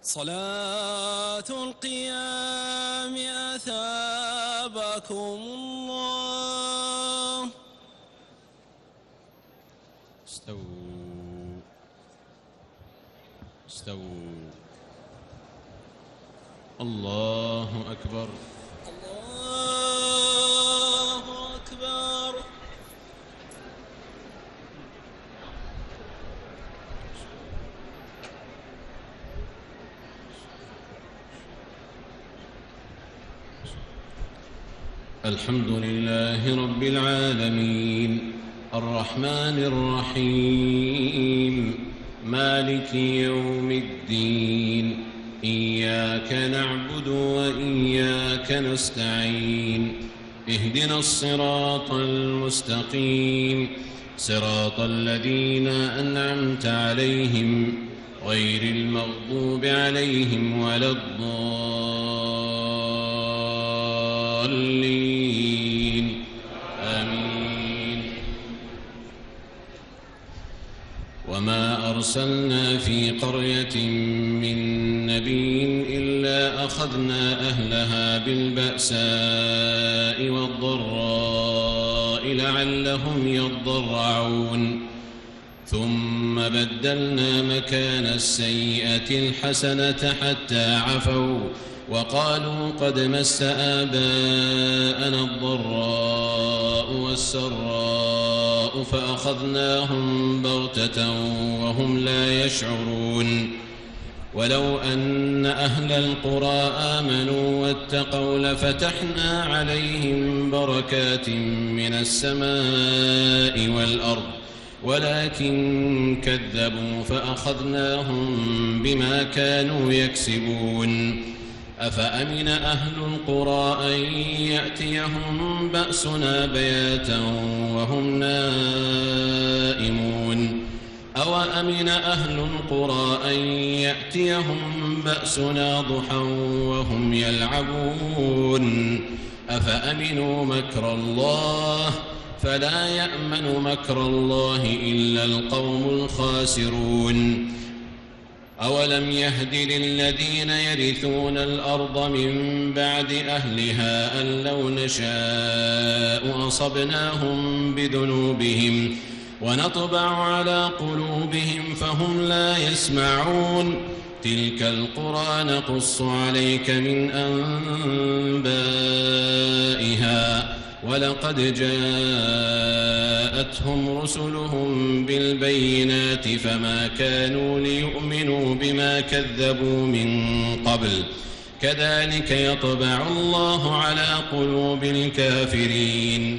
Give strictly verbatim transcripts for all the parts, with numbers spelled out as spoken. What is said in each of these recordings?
صلاة القيام أثابكم الله. استووا استووا. الله أكبر. الله أكبر. الحمد لله رب العالمين الرحمن الرحيم مالك يوم الدين إياك نعبد وإياك نستعين اهدنا الصراط المستقيم صراط الذين أنعمت عليهم غير المغضوب عليهم ولا الضالين آمين. وما أرسلنا في قرية من نبي إلا أخذنا أهلها بالبأساء والضراء لعلهم يضرعون ثم بدلنا مكان السيئة الحسنة حتى عفوا وقالوا قد مس آباءنا الضراء والسراء فأخذناهم بغتة وهم لا يشعرون. ولو أن أهل القرى آمنوا واتقوا لفتحنا عليهم بركات من السماء والأرض ولكن كذبوا فأخذناهم بما كانوا يكسبون. أفأمن أهل القرى أن يأتيهم بأسنا بياتا وهم نائمون أو أمن أهل القرى أن يأتيهم بأسنا ضحى وهم يلعبون أفأمنوا مكر الله فلا يأمن مكر الله إلا القوم الخاسرون. أولم يهد للذين يرثون الأرض من بعد أهلها أن لو نشاء أصبناهم بذنوبهم ونطبع على قلوبهم فهم لا يسمعون. تلك القرى نقص عليك من أنبائها ولقد جاءتهم رسلهم بالبينات فما كانوا ليؤمنوا بما كذبوا من قبل كذلك يطبع الله على قلوب الكافرين.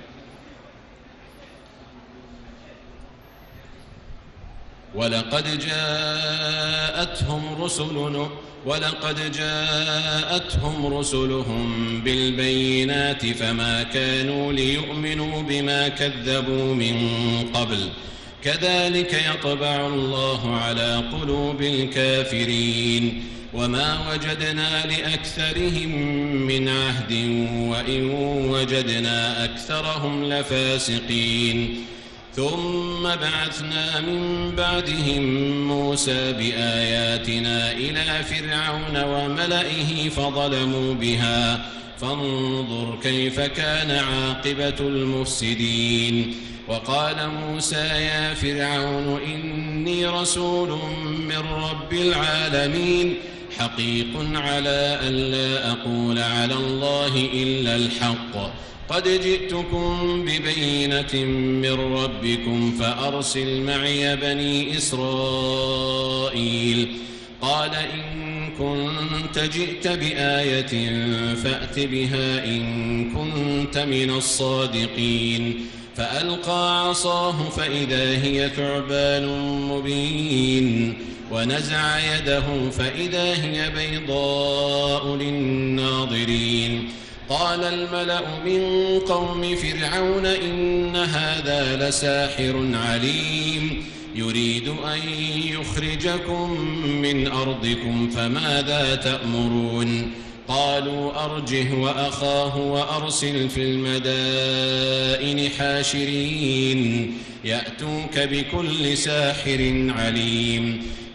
ولقد جاءتهم رسلنا ولقد جاءتهم رسلهم بالبينات فما كانوا ليؤمنوا بما كذبوا من قبل كذلك يطبع الله على قلوب الكافرين. وما وجدنا لأكثرهم من عهد وإن وجدنا أكثرهم لفاسقين. ثم بعثنا من بعدهم موسى بآياتنا إلى فرعون وملئه فظلموا بها فانظر كيف كان عاقبة المفسدين. وقال موسى يا فرعون إني رسول من رب العالمين حقيق على أن لا أقول على الله إلا الحق قد جئتكم ببينة من ربكم فأرسل معي بني إسرائيل. قال إن كنت جئت بآية فأت بها إن كنت من الصادقين. فألقى عصاه فإذا هي ثعبان مبين ونزع يده فإذا هي بيضاء للناظرين. قال الملأ من قوم فرعون إن هذا لساحر عليم يريد أن يخرجكم من أرضكم فماذا تأمرون. قالوا أرجه وأخاه وأرسل في المدائن حاشرين يأتوك بكل ساحر عليم.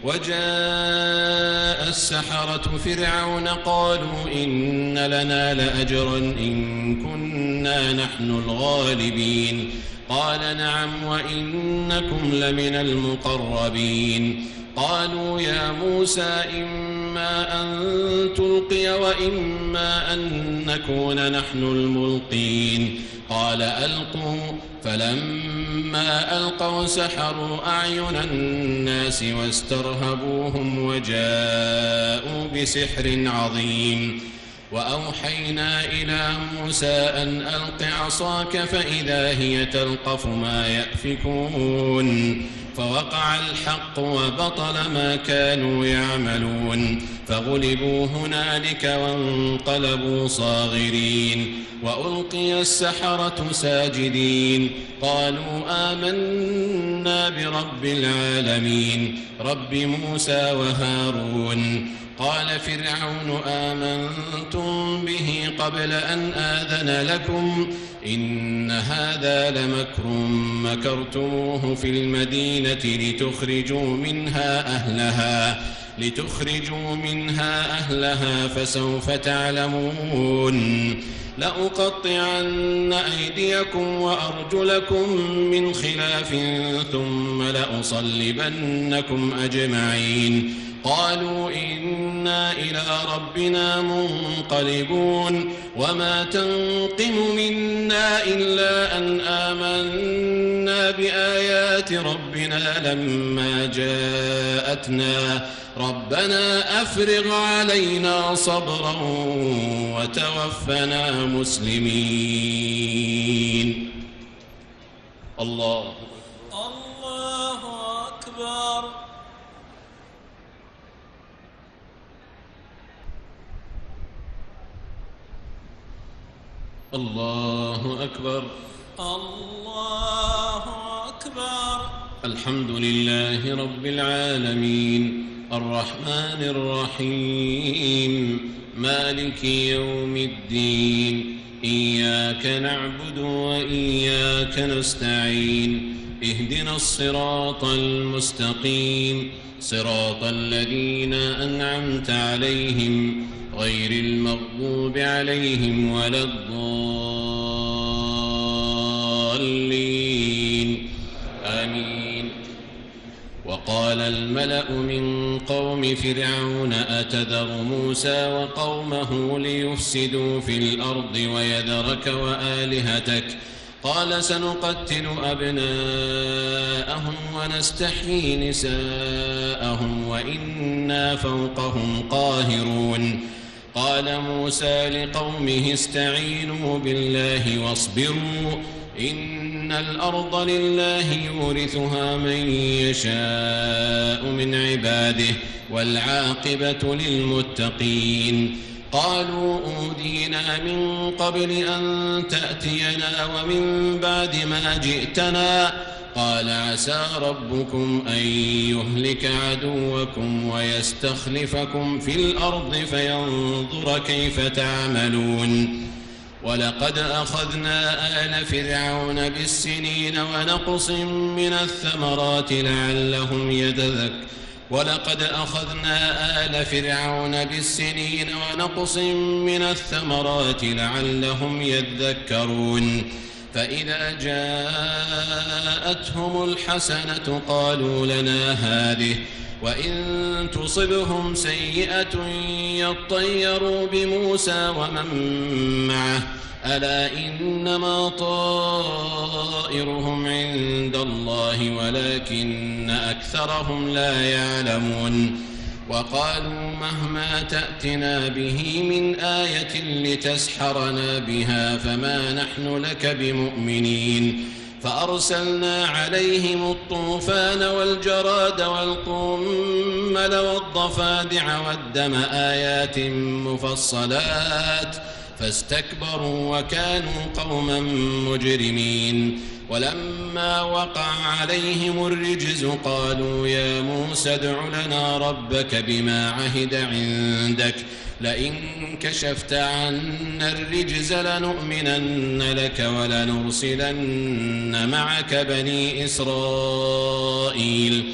وجاء السحرة فرعون قالوا إن لنا لأجرا إن كنا نحن الغالبين قال نعم وإنكم لمن المقربين قالوا يا موسى إما أن تلقي وإما أن نكون نحن الملقين قال ألقوا فلما ألقوا سحروا أعين الناس واسترهبوهم وجاءوا بسحر عظيم وأوحينا إلى موسى أن ألق عصاك فإذا هي تلقف ما يأفكون فوقع الحق وبطل ما كانوا يعملون فغلبوا هنالك وانقلبوا صاغرين وألقي السحرة ساجدين قالوا آمنا برب العالمين رب موسى وهارون قال فرعون آمنتم به قبل أن آذن لكم إن هذا لمكر مكرتموه في المدينة لتخرجوا منها أهلها لتخرجوا منها أهلها فسوف تعلمون لأقطعن أيديكم وأرجلكم من خلاف ثم لأصلبنكم أجمعين قالوا إنا إلى ربنا منقلبون وما تنقم منا إلا أن آمنا بآيات ربنا لما جاءتنا ربنا أفرغ علينا صبرا وتوفنا مسلمين. الله الله أكبر. الله أكبر. الله أكبر. الحمد لله رب العالمين الرحمن الرحيم مالك يوم الدين إياك نعبد وإياك نستعين اهدنا الصراط المستقيم صراط الذين أنعمت عليهم غير المغضوب عليهم ولا الضالين آمين. وقال الملأ من قوم فرعون أتذر موسى وقومه ليفسدوا في الأرض ويذرك وآلهتك قال سنقتل أبناءهم ونستحيي نساءهم وإنا فوقهم قاهرون. قال موسى لقومه استعينوا بالله واصبروا إن الأرض لله يورثها من يشاء من عباده والعاقبة للمتقين. قالوا أوذينا من قبل أن تأتينا ومن بعد ما جئتنا قال عسى ربكم أن يهلك عدوكم ويستخلفكم في الأرض فينظر كيف تعملون. ولقد أخذنا آل فرعون بالسنين ونقص من الثمرات لعلهم يتذكرون ولقد أخذنا آل فرعون بالسنين ونقص من الثمرات لعلهم يذكرون. فإذا جاءتهم الحسنة قالوا لنا هذه وإن تصبهم سيئة يطيروا بموسى ومن معه ألا إنما طائرهم عند الله ولكن أكثرهم لا يعلمون. وقالوا مهما تأتنا به من آية لتسحرنا بها فما نحن لك بمؤمنين. فأرسلنا عليهم الطوفان والجراد والقمل والضفادع والدم آيات مفصلات فاستكبروا وكانوا قوما مجرمين. ولما وقع عليهم الرجز قالوا يا موسى ادع لنا ربك بما عهد عندك لئن كشفت عنا الرجز لنؤمنن لك ولنرسلن معك بني إسرائيل.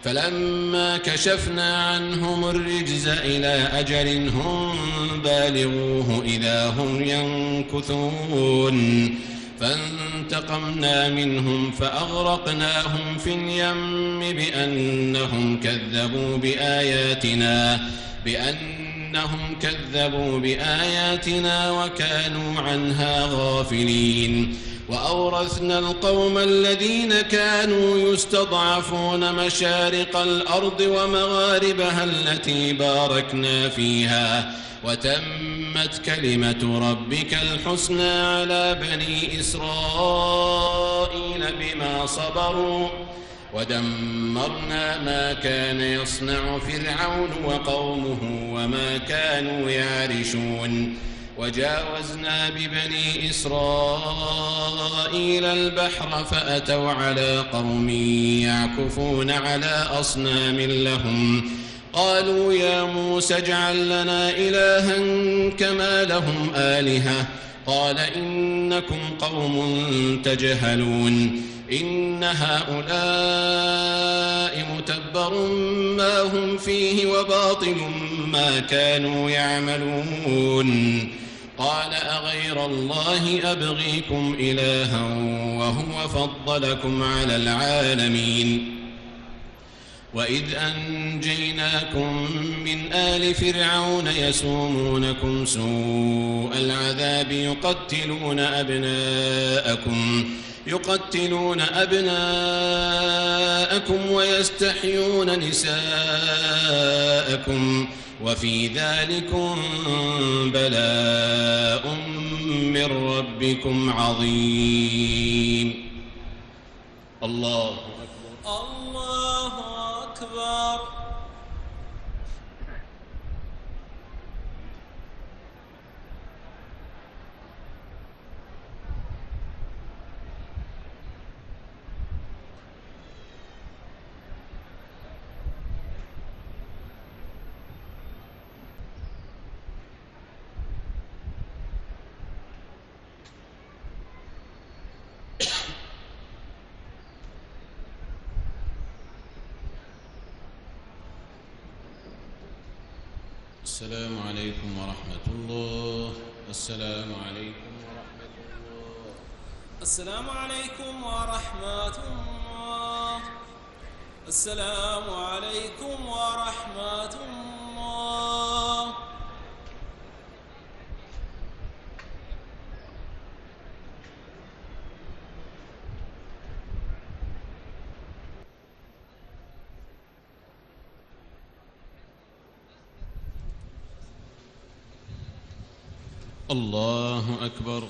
فلما كشفنا عنهم الرجز إلى أجل هم بالغوه إذا هم ينكثون فانتقمنا منهم فأغرقناهم في اليم بأنهم كذبوا بآياتنا بأنهم كذبوا بآياتنا وكانوا عنها غافلين وأورثنا القوم الذين كانوا يستضعفون مشارق الأرض ومغاربها التي باركنا فيها وتمت كلمة ربك الحسنى على بني إسرائيل بما صبروا ودمرنا ما كان يصنع فرعون وقومه وما كانوا يعرشون وجاوزنا ببني إسرائيل البحر فأتوا على قوم يعكفون على أصنام لهم قالوا يا موسى اجعل لنا إلها كما لهم آلهة قال إنكم قوم تجهلون إن هؤلاء متبر ما هم فيه وباطل ما كانوا يعملون قال أغير الله أبغيكم إلها وهو فضلكم على العالمين وإذ أنجيناكم من آل فرعون يسومونكم سوء العذاب يقتلون أبناءكم يقتلون أبناءكم ويستحيون نساءكم وفي ذلكم بلاء من ربكم عظيم. الله أكبر. الله أكبر. السلام عليكم ورحمة الله. السلام عليكم ورحمة الله. السلام عليكم ورحمة الله. السلام عليكم ورحمة الله. الله أكبر.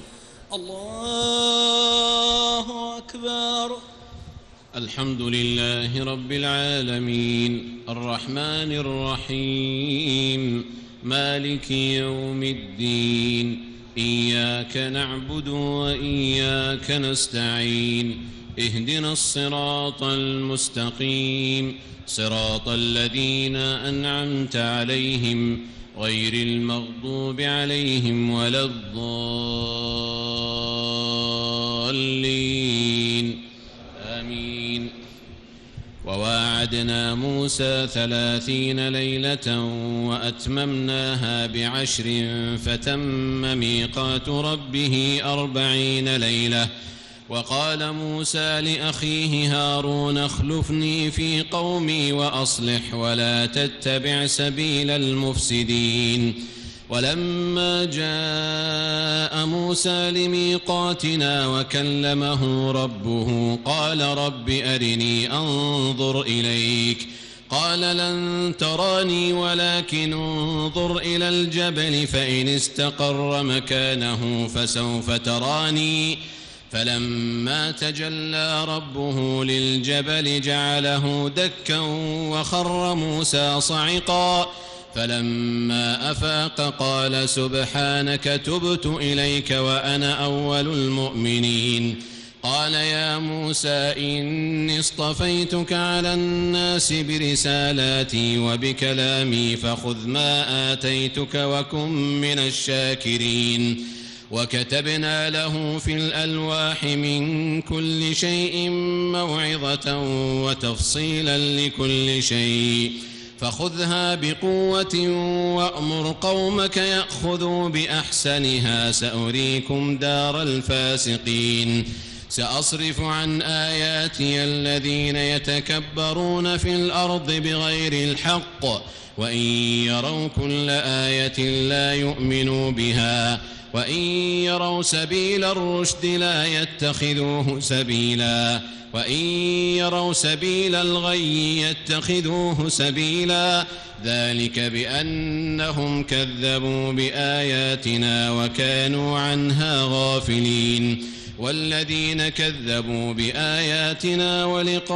الله أكبر. الحمد لله رب العالمين الرحمن الرحيم مالك يوم الدين إياك نعبد وإياك نستعين اهدنا الصراط المستقيم صراط الذين أنعمت عليهم غير المغضوب عليهم ولا الضالين آمين. وواعدنا موسى ثلاثين ليلة وأتممناها بعشر فتم ميقات ربه أربعين ليلة. وقال موسى لأخيه هارون اخلفني في قومي وأصلح ولا تتبع سبيل المفسدين. ولما جاء موسى لميقاتنا وكلمه ربه قال رب أرني أنظر إليك قال لن تراني ولكن انظر إلى الجبل فإن استقر مكانه فسوف تراني. فلما تجلى ربه للجبل جعله دكا وخر موسى صعقا. فلما أفاق قال سبحانك تبت إليك وأنا أول المؤمنين. قال يا موسى إني اصطفيتك على الناس برسالاتي وبكلامي فخذ ما آتيتك وكن من الشاكرين. وكتبنا له في الألواح من كل شيء موعظة وتفصيلا لكل شيء فخذها بقوة وأمر قومك يأخذوا بأحسنها سأريكم دار الفاسقين سأصرف عن آياتي الذين يتكبرون في الأرض بغير الحق وإن يروا كل آية لا يؤمنوا بها وإن يروا سبيل الرشد لا يتخذوه سبيلا وإن يروا سبيل الغي يتخذوه سبيلا ذلك بأنهم كذبوا بآياتنا وكانوا عنها غافلين والذين كذبوا بآياتنا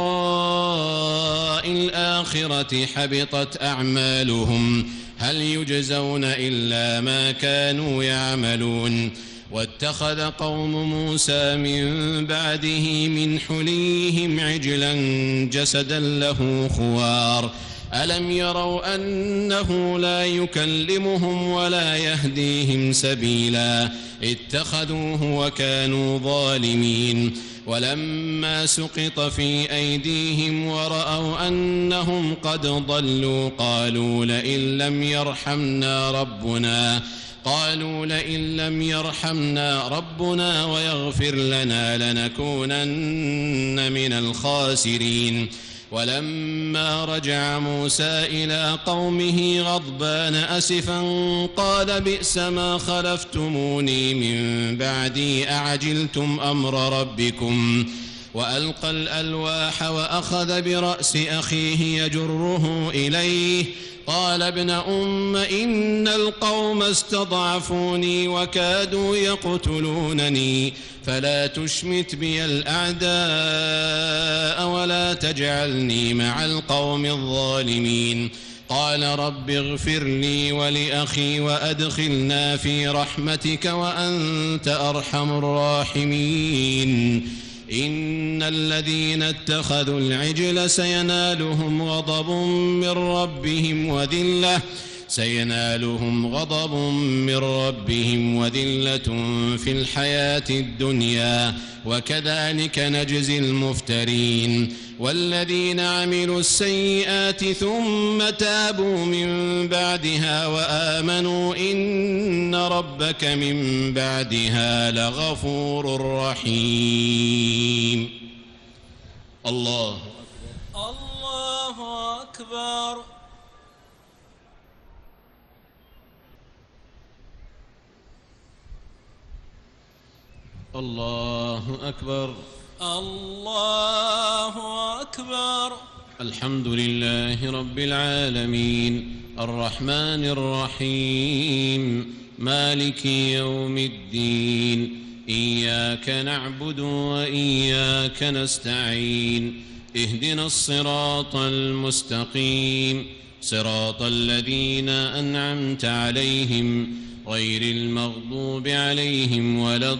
ولقاء الآخرة حبطت أعمالهم هل يجزون إلا ما كانوا يعملون واتخذ قوم موسى من بعده من حليهم عجلا جسدا له خوار ألم يروا أنه لا يكلمهم ولا يهديهم سبيلا اتخذوه وكانوا ظالمين ولما سقط في أيديهم ورأوا أنهم قد ضلوا قالوا لئن لم يرحمنا ربنا قالوا لئن لم يرحمنا ربنا ويغفر لنا لنكونن من الخاسرين ولما رجع موسى إلى قومه غضبان أسفا قال بئس ما خلفتموني من بعدي أعجلتم أمر ربكم وألقى الألواح وأخذ برأس أخيه يجره إليه قال ابن أم إن القوم استضعفوني وكادوا يقتلونني فلا تشمت بي الأعداء ولا تجعلني مع القوم الظالمين قال رب اغفر لي ولأخي وأدخلنا في رحمتك وأنت أرحم الراحمين إن الذين اتخذوا العجل سينالهم غضب من ربهم وذلة سينالهم غضب من ربهم وذلة في الحياة الدنيا وكذلك نجزي المفترين والذين عملوا السيئات ثم تابوا من بعدها وآمنوا إن ربك من بعدها لغفور رحيم. الله الله أكبر. الله أكبر. الله أكبر. الحمد لله رب العالمين الرحمن الرحيم مالك يوم الدين إياك نعبد وإياك نستعين اهدنا الصراط المستقيم صراط الذين أنعمت عليهم غير المغضوب عليهم ولا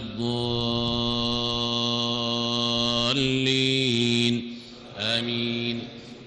الضالين آمين.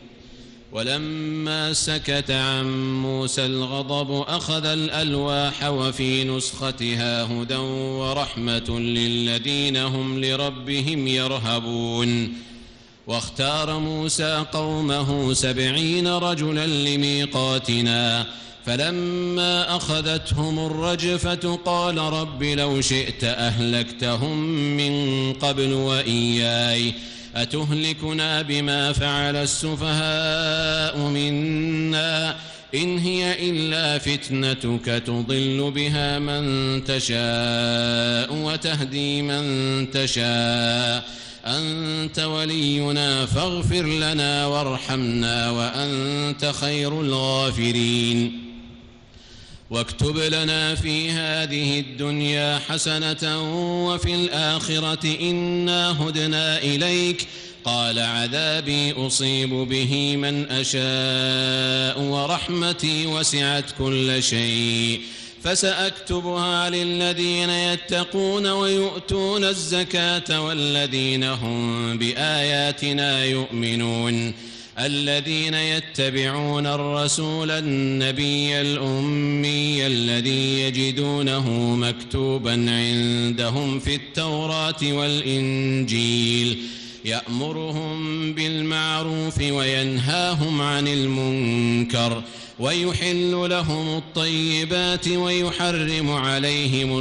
ولما سكت عن موسى الغضب أخذ الألواح وفي نسختها هدى ورحمة للذين هم لربهم يرهبون. واختار موسى قومه سبعين رجلا لميقاتنا فلما أخذتهم الرجفة قال رب لو شئت أهلكتهم من قبل وإياي أتهلكنا بما فعل السفهاء منا إن هي إلا فتنتك تضل بها من تشاء وتهدي من تشاء أنت ولينا فاغفر لنا وارحمنا وأنت خير الغافرين. واكتب لنا في هذه الدنيا حسنة وفي الآخرة إنا هدنا إليك قال عذابي أصيب به من أشاء ورحمتي وسعت كل شيء فسأكتبها للذين يتقون ويؤتون الزكاة والذين هم بآياتنا يؤمنون. الذين يتبعون الرسول النبي الأمي الذي يجدونه مكتوبا عندهم في التوراة والإنجيل يأمرهم بالمعروف وينهاهم عن المنكر ويحل لهم الطيبات ويحرم عليهم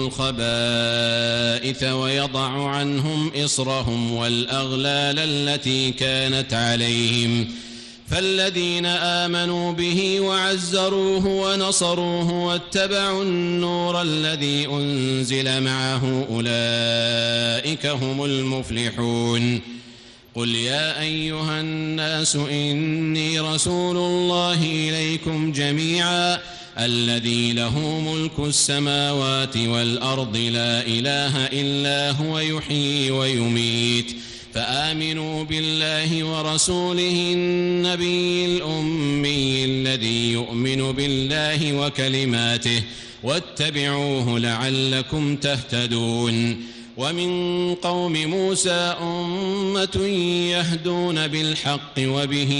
الخبائث ويضع عنهم إصرهم والأغلال التي كانت عليهم فالذين آمنوا به وعزروه ونصروه واتبعوا النور الذي أنزل معه أولئك هم المفلحون قل يا أيها الناس إني رسول الله إليكم جميعا الذي له ملك السماوات والأرض لا إله إلا هو يحيي ويميت فآمنوا بالله ورسوله النبي الأمي الذي يؤمن بالله وكلماته واتبعوه لعلكم تهتدون ومن قوم موسى أمة يهدون بالحق وبه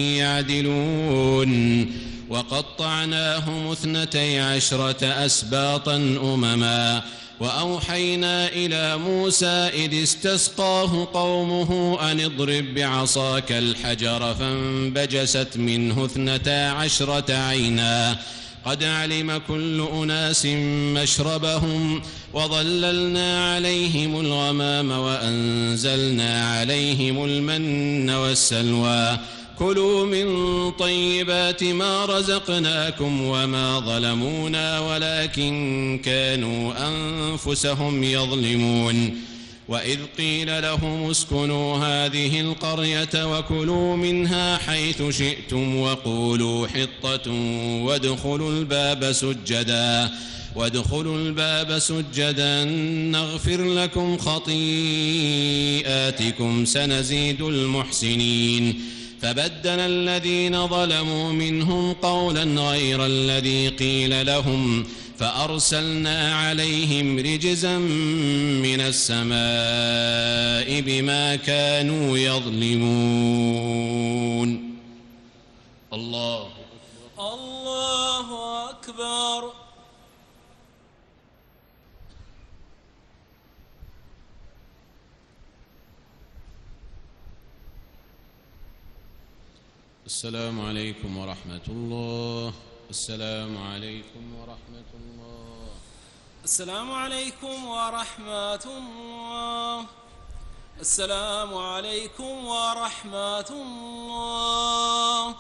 يعدلون وقطعناهم اثنتي عشرة أسباطا أمما وأوحينا إلى موسى إذ استسقاه قومه أن اضرب بعصاك الحجر فانبجست منه اثنتا عشرة عينا قد علم كل أناس مشربهم وظللنا عليهم الغمام وأنزلنا عليهم المن والسلوى كلوا من طيبات ما رزقناكم وما ظلمونا ولكن كانوا أنفسهم يظلمون وإذ قيل لهم اسكنوا هذه القرية وكلوا منها حيث شئتم وقولوا حطة وادخلوا الباب سجدا وادخلوا الباب سجدا نغفر لكم خطيئاتكم سنزيد المحسنين فبدل الذين ظلموا منهم قولا غير الذي قيل لهم فأرسلنا عليهم رجزا من السماء بما كانوا يظلمون. الله الله أكبر. السلام عليكم ورحمة الله. السلام عليكم ورحمة الله. السلام عليكم ورحمة الله. السلام عليكم ورحمة الله.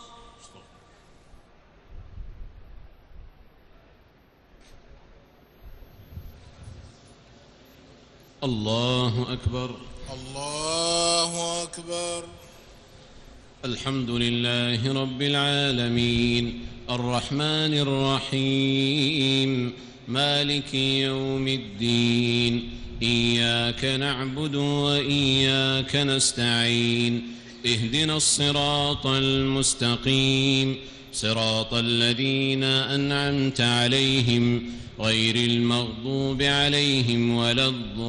الله أكبر. الله أكبر. الحمد لله رب العالمين الرحمن الرحيم مالك يوم الدين إياك نعبد وإياك نستعين اهدنا الصراط المستقيم صراط الذين أنعمت عليهم غير المغضوب عليهم ولا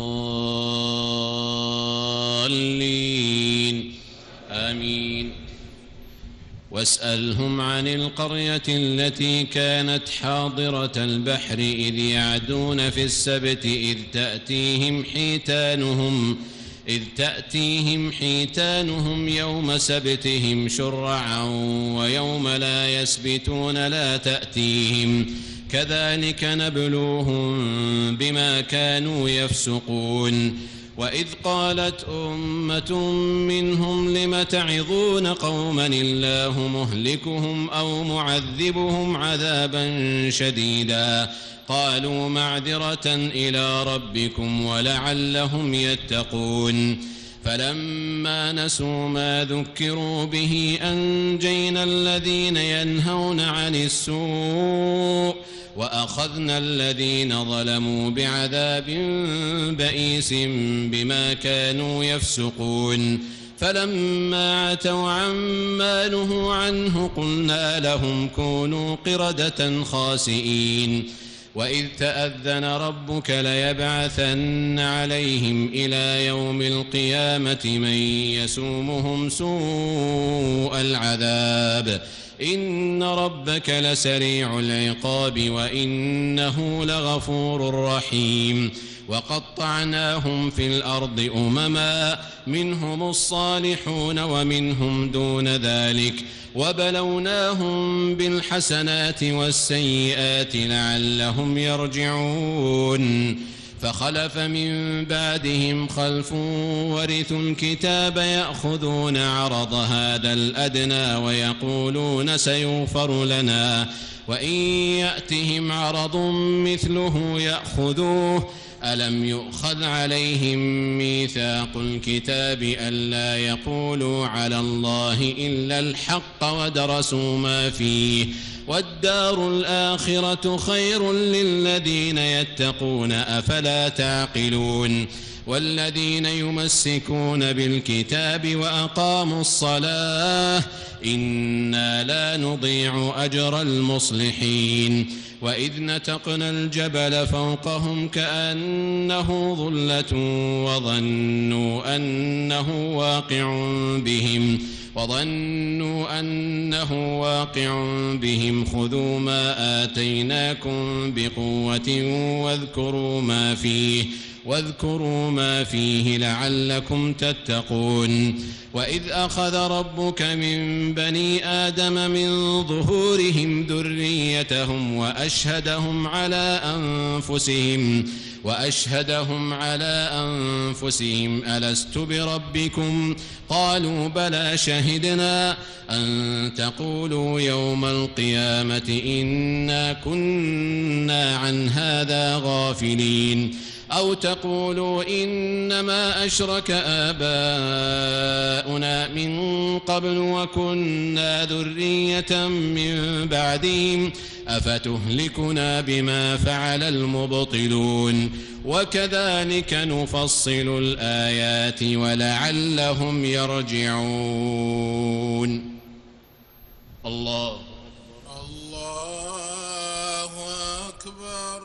الضالين آمين. واسألهم عن القرية التي كانت حاضرة البحر إذ يعدون في السبت إذ تأتيهم حيتانهم إذ تأتيهم حيتانهم يوم سبتهم شرعا ويوم لا يسبتون لا تأتيهم كذلك نبلوهم بما كانوا يفسقون. وإذ قالت أمة منهم لم تعظون قوما الله مهلكهم أو معذبهم عذابا شديدا قالوا معذرة إلى ربكم ولعلهم يتقون. فلما نسوا ما ذكروا به أنجينا الذين ينهون عن السوء وأخذنا الذين ظلموا بعذاب بئيس بما كانوا يفسقون. فلما عتوا عما نهوا عنه قلنا لهم كونوا قردة خاسئين. وإذ تأذن ربك ليبعثن عليهم إلى يوم القيامة من يسومهم سوء العذاب إن ربك لسريع العقاب وإنه لغفور رحيم وقطعناهم في الأرض أمما منهم الصالحون ومنهم دون ذلك وبلوناهم بالحسنات والسيئات لعلهم يرجعون فخلف من بعدهم خلف ورثوا الكتاب يأخذون عرض هذا الأدنى ويقولون سيغفر لنا وإن يأتهم عرض مثله يأخذوه ألم يؤخذ عليهم ميثاق الكتاب ألا يقولوا على الله إلا الحق ودرسوا ما فيه والدار الآخرة خير للذين يتقون أفلا تعقلون والذين يمسكون بالكتاب وأقاموا الصلاة إنا لا نضيع أجر المصلحين وإذ نتقنا الجبل فوقهم كأنه ظلة وظنوا أنه واقع بهم وظنوا أنه واقع بهم خذوا ما آتيناكم بقوة واذكروا ما فيه واذكروا ما فيه لعلكم تتقون وإذ أخذ ربك من بني آدم من ظهورهم ذريتهم وأشهدهم على أنفسهم وأشهدهم على أنفسهم ألست بربكم قالوا بلى شهدنا أن تقولوا يوم القيامة إنا كنا عن هذا غافلين أو تقولوا إنما أشرك آباؤنا من قبل وكنا ذرية من بعدهم أفتهلكنا بما فعل المبطلون وكذلك نفصل الآيات ولعلهم يرجعون. الله الله أكبر.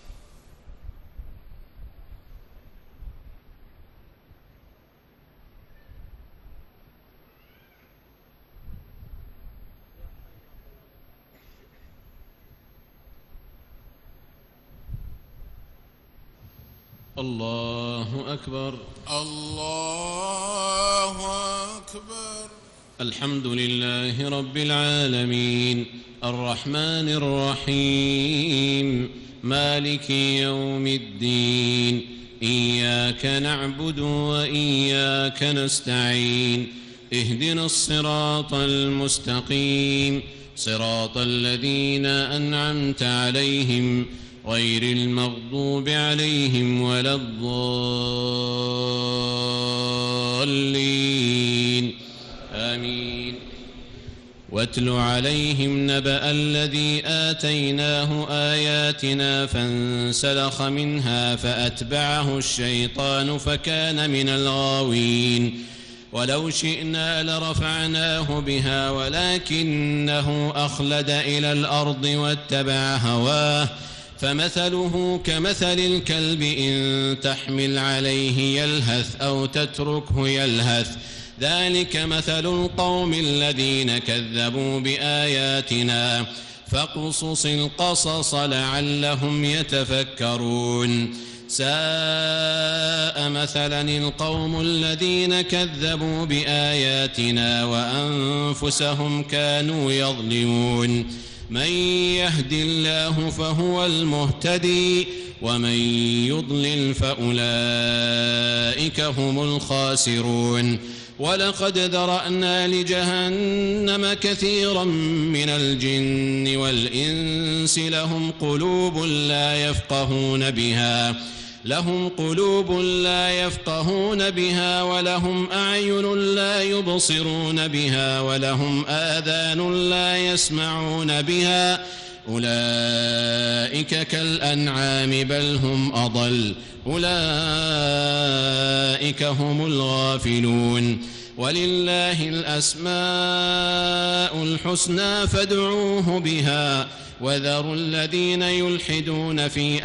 الله أكبر. الله أكبر. الحمد لله رب العالمين الرحمن الرحيم مالك يوم الدين إياك نعبد وإياك نستعين اهدنا الصراط المستقيم صراط الذين أنعمت عليهم غير المغضوب عليهم ولا الضالين آمين. واتل عليهم نبأ الذي آتيناه آياتنا فانسلخ منها فأتبعه الشيطان فكان من الغاوين ولو شئنا لرفعناه بها ولكنه أخلد إلى الأرض واتبع هواه فمثله كمثل الكلب إن تحمل عليه يلهث أو تتركه يلهث ذلك مثل القوم الذين كذبوا بآياتنا فاقصص القصص لعلهم يتفكرون ساء مثلا القوم الذين كذبوا بآياتنا وأنفسهم كانوا يظلمون من يهد الله فهو المهتدي ومن يضلل فأولئك هم الخاسرون ولقد ذرأنا لجهنم كثيرا من الجن والإنس لهم قلوب لا يفقهون بها لهم قلوب لا يفقهون بها ولهم أعين لا يبصرون بها ولهم آذان لا يسمعون بها أولئك كالأنعام بل هم أضل أولئك هم الغافلون ولله الأسماء الحسنى فادعوه بها وذروا الذين يلحدون في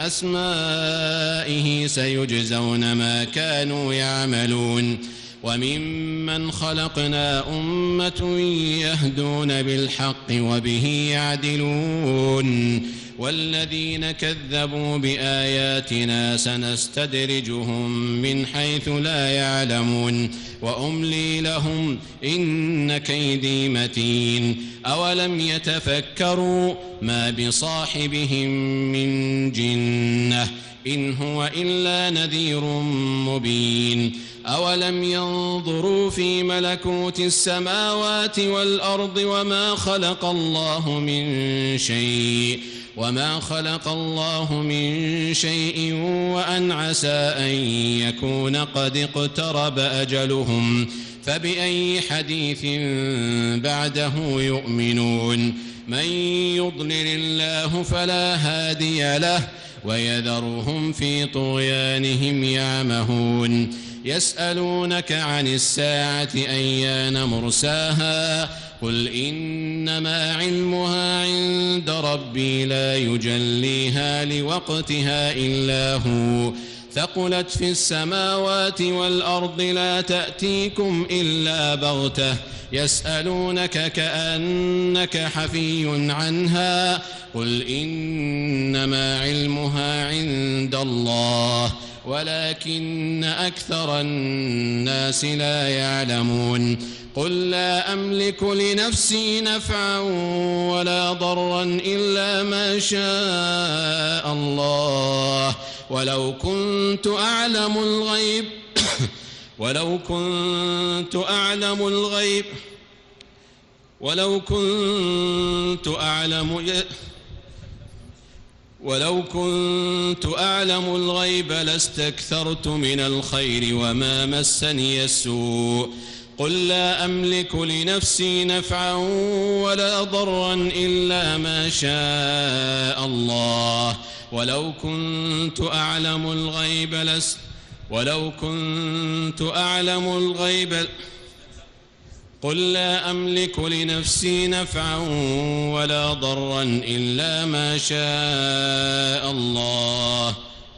أسمائه سيجزون ما كانوا يعملون وممن خلقنا أمة يهدون بالحق وبه يعدلون والذين كذبوا بآياتنا سنستدرجهم من حيث لا يعلمون وأملي لهم إن كيدي متين أولم يتفكروا ما بصاحبهم من جنة إن هو إلا نذير مبين أولم ينظروا في ملكوت السماوات والأرض وما خلق الله من شيء وما خلق الله من شيء وأن عسى أن يكون قد اقترب أجلهم فبأي حديث بعده يؤمنون من يضلل الله فلا هادي له ويذرهم في طغيانهم يعمهون يسألونك عن الساعة أيان مرساها قل إنما علمها عند ربي لا يجليها لوقتها إلا هو ثقلت في السماوات والأرض لا تأتيكم إلا بغتة يسألونك كأنك حفي عنها قل إنما علمها عند الله ولكن أكثر الناس لا يعلمون قل لا أملك لنفسي نفعا ولا ضرا إلا ما شاء الله ولو كنت أعلم الغيب ولو كنت أعلم الغيب ولو كنت أعلم ولو كنت أعلم الغيب لاستكثرت من الخير وما مسني السوء قل لا أملك لنفسي نفعا ولا ضرا إلا ما شاء الله ولو كنت أعلم الغيب لست ولو كنت أعلم الغيب قل لا أملك لنفسي نفعا ولا ضرا إلا ما شاء الله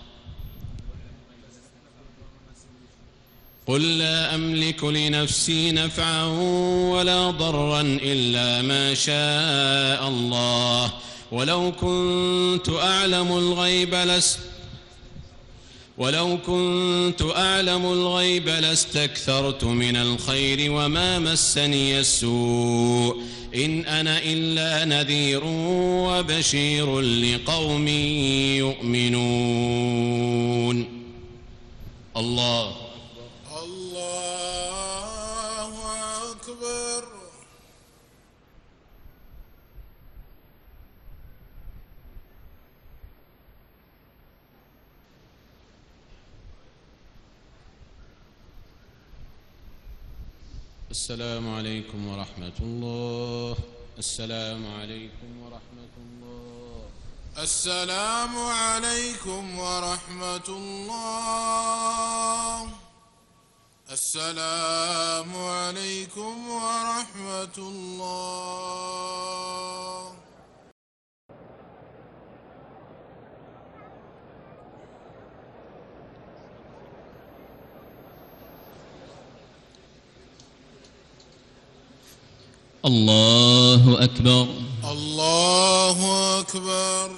قل لا أملك لنفسي نفعا ولا ضرا إلا ما شاء الله ولو كنت أعلم الغيب لست ولو كنت أعلم الغيب لاستكثرت من الخير وما مسني السوء إن أنا إلا نذير وبشير لقوم يؤمنون الله الله أكبر. السلام عليكم ورحمة الله. السلام عليكم ورحمة الله. السلام عليكم ورحمة الله. السلام عليكم ورحمة الله. الله أكبر. الله أكبر.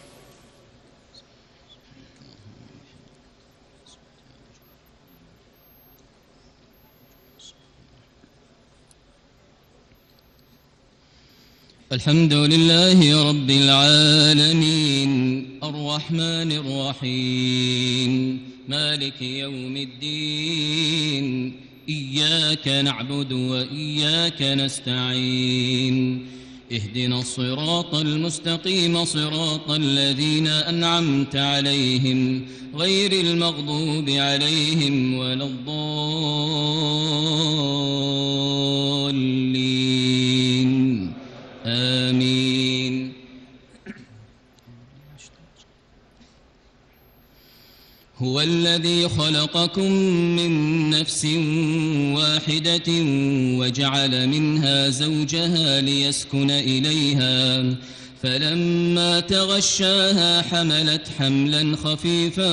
الحمد لله رب العالمين الرحمن الرحيم مالك يوم الدين إياك نعبد وإياك نستعين اهدنا الصراط المستقيم صراط الذين أنعمت عليهم غير المغضوب عليهم ولا الضالين آمين. هو الذي خلقكم من نفس واحدة وجعل منها زوجها ليسكن إليها فلما تغشاها حملت حملا خفيفا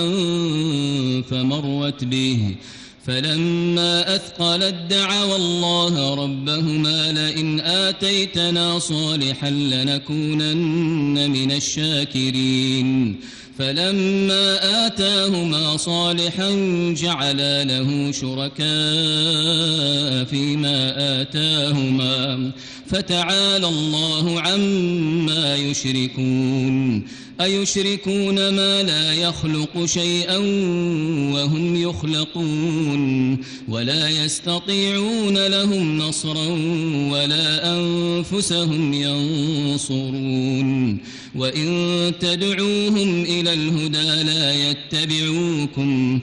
فمرت به فلما أثقلت دعوا الله ربهما لئن آتيتنا صالحا لنكونن من الشاكرين فلما آتاهما صالحا جعلا له شركاء فيما آتاهما فتعالى الله عما يشركون أيشركون ما لا يخلق شيئا وهم يخلقون ولا يستطيعون لهم نصرا ولا أنفسهم ينصرون وإن تدعوهم إلى الهدى لا يتبعوكم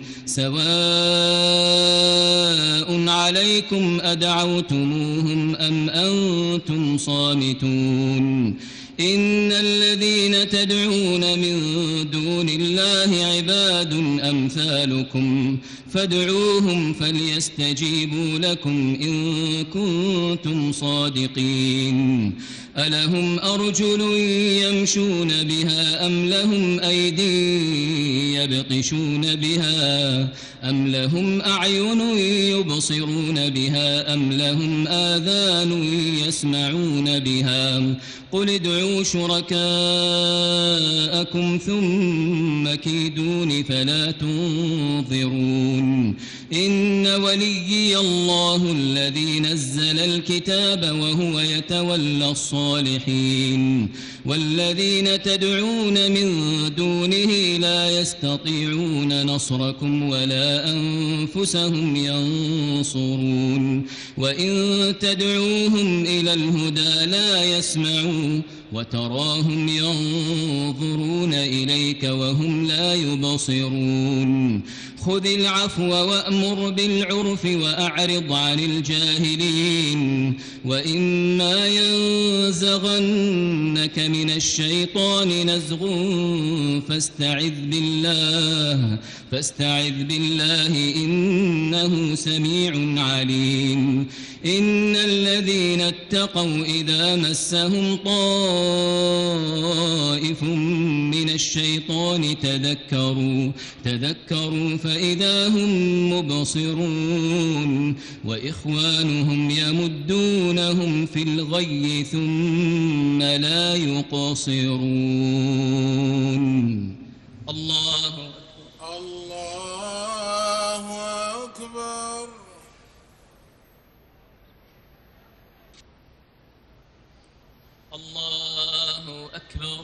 سواء عليكم أدعوتموهم أم أنتم صامتون إن الذين تدعون من دون الله عباد أمثالكم فادعوهم فليستجيبوا لكم إن كنتم صادقين ألهم أرجل يمشون بها أم لهم أيدي يبطشون بها أم لهم أعين يبصرون بها أم لهم آذان يسمعون بها قل ادعوا شركاءكم ثم كيدون فلا تنظرون إن وليي الله الذي نزل الكتاب وهو يتولى الصالحين والذين تدعون من دونه لا يستطيعون نصركم ولا أنفسهم ينصرون وإن تدعوهم إلى الهدى لا يسمعون وتراهم ينظرون إليك وهم لا يبصرون خذ العفو وأمر بالعرف وأعرض عن الجاهلين وإما ينزغنك من الشيطان نزغ فاستعذ بالله فاستعذ بالله إنه سميع عليم إن الذين اتقوا إذا مسهم طائف من الشيطان تذكروا تذكروا فإذا هم مبصرون وإخوانهم يمدونهم في الغي ثم لا يقصرون الله الله أكبر الله أكبر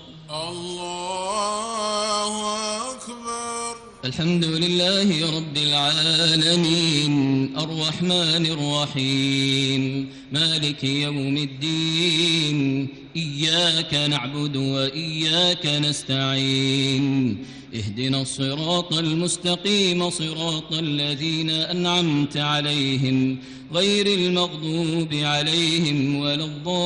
الله أكبر الحمد لله رب العالمين الرحمن الرحيم مالك يوم الدين إياك نعبد وإياك نستعين اهدنا الصراط المستقيم صراط الذين أنعمت عليهم غير المغضوب عليهم ولا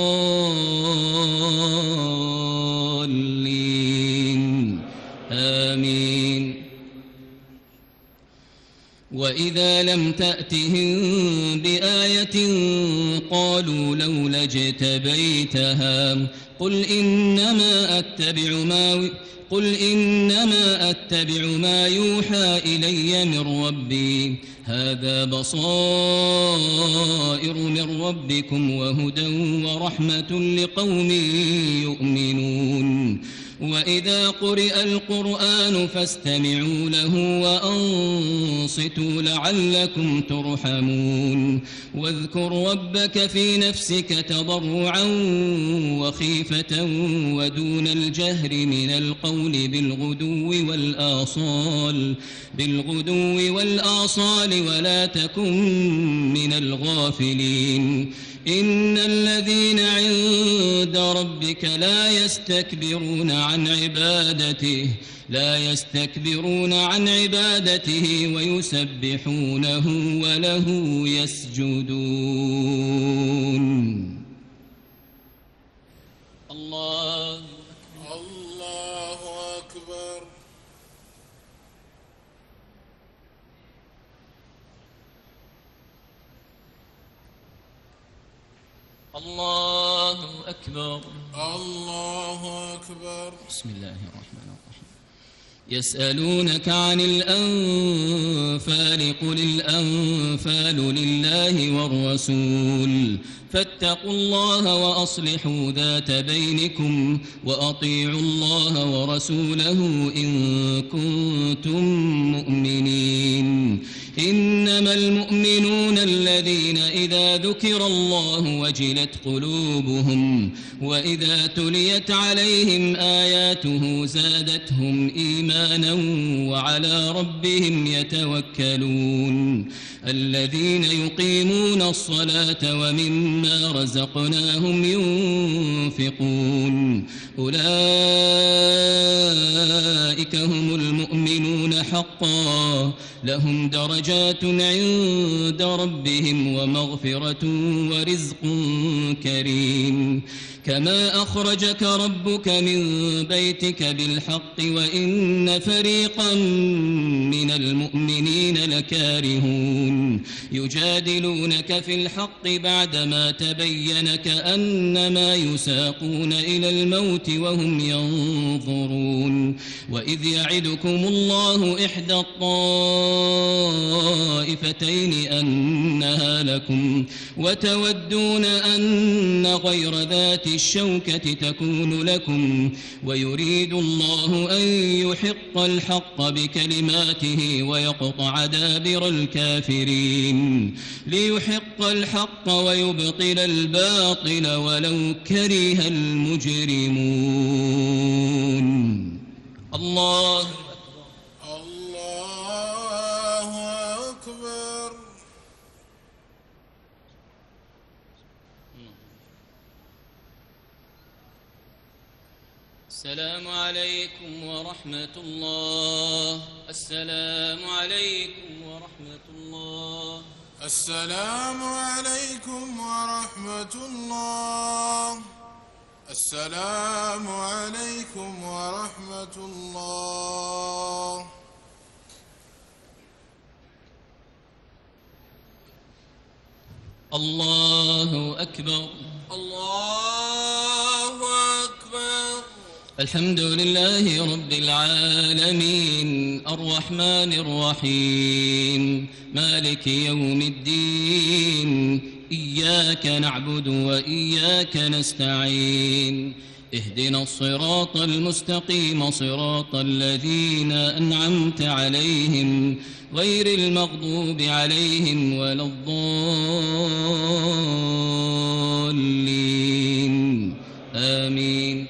الضالين آمين وإذا لم تأتهم بآية قالوا لولا اجتبيتها قل إنما أتبع ما قل إنما أتبع ما يوحى إلي من ربي هذا بصائر من ربكم وهدى ورحمة لقوم يؤمنون وإذا قرئ القرآن فاستمعوا له وأنصتوا لعلكم ترحمون واذكر ربك في نفسك تضرعا وخيفة ودون الجهر من القول بالغدو والآصال بالغدو والآصال ولا تكن من الغافلين إن الذين عند ربك لا يستكبرون عن عبادته لا يستكبرون عن عبادته ويسبحونه وله يسجدون الله الله أكبر الله أكبر. الله أكبر. بسم الله الرحمن الرحيم. يسألونك عن الأنفال قل الأنفال لله والرسول فاتقوا الله وأصلحوا ذات بينكم وأطيعوا الله ورسوله إن كنتم مؤمنين. إنما المؤمنون الذين إذا ذكر الله وجلت قلوبهم وإذا تليت عليهم آياته زادتهم إيمانا وعلى ربهم يتوكلون. الذين يقيمون الصلاة ومما رزقناهم ينفقون أولئك هم المؤمنون حقا لهم درجات عند ربهم ومغفرة ورزق كريم. كما أخرجك ربك من بيتك بالحق وإن فريقا من المؤمنين لكارهون يجادلونك في الحق بعدما تبين كأنما يساقون إلى الموت وهم ينظرون. وإذ يعدكم الله إحدى الطائفتين أنها لكم وتودون أن غير ذات الشوكة تكون لكم ويريد الله أن يحق الحق بكلماته ويقطع دابر الكافرين ليحق الحق ويبطل الباطل ولو كره المجرمون. الله الله أكبر. السلام عليكم ورحمة الله. السلام عليكم ورحمة الله. السلام عليكم ورحمة الله. السلام عليكم ورحمة الله. الله أكبر. الله أكبر. الحمد لله رب العالمين الرحمن الرحيم مالك يوم الدين إياك نعبد وإياك نستعين اهدنا الصراط المستقيم صراط الذين أنعمت عليهم غير المغضوب عليهم ولا الضالين آمين.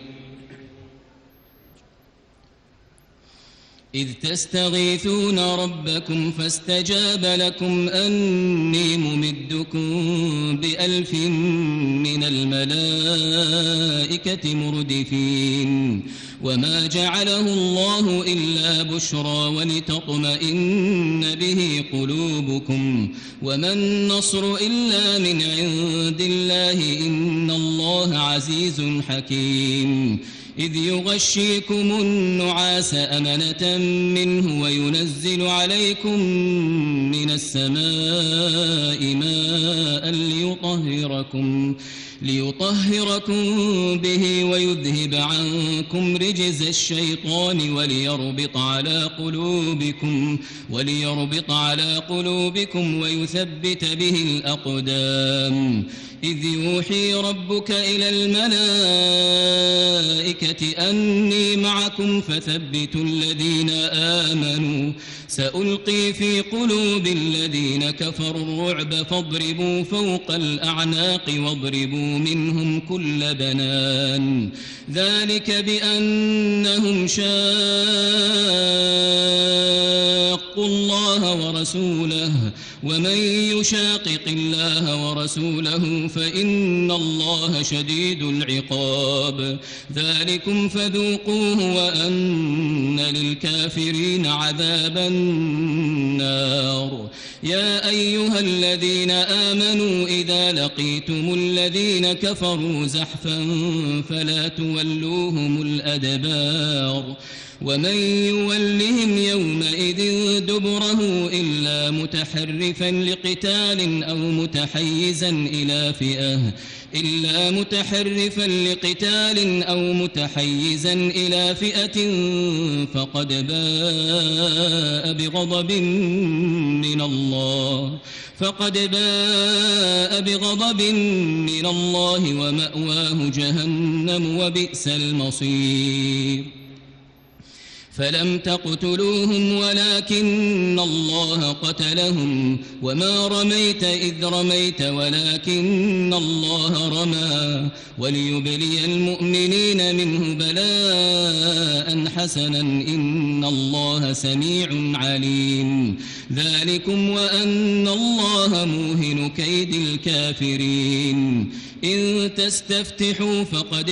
إذ تستغيثون ربكم فاستجاب لكم أني ممدكم بألف من الملائكة مردفين وما جعله الله إلا بشرى ولتطمئن به قلوبكم وما النصر إلا من عند الله إن الله عزيز حكيم. إذ يغشيكم النعاس أمنة منه وينزل عليكم من السماء ماء ليطهركم ليطهركم به ويذهب عنكم رجز الشيطان وليربط على قلوبكم وليربط على قلوبكم ويثبت به الأقدام. إذ يوحي ربك إلى الملائكة أني معكم فثبتوا الذين آمنوا سألقي في قلوب الذين كفروا الرعب فاضربوا فوق الأعناق واضربوا منهم كل بنان ذلك بأنهم شاقوا الله ورسوله ومن يشاقق الله ورسوله فإن الله شديد العقاب. ذلكم فذوقوه وأن للكافرين عذاب النار. يا أيها الذين آمنوا إذا لقيتم الذين كفروا زحفا فلا تولوهم الأدبار ومن يولهم يومئذ دبره إلا متحرفا لقتال أو متحيزا إلى فئة إلا متحرفا لقتال أو متحيزا إلى فئة فقد باء بغضب من الله فقد باء بغضب من الله ومأواه جهنم وبئس المصير فلم تقتلوهم ولكن الله قتلهم وما رميت إذ رميت ولكن الله رمى وليبلي المؤمنين منه بلاء حسنا إن الله سميع عليم ذلكم وأن الله موهن كيد الكافرين إن تستفتحوا فقد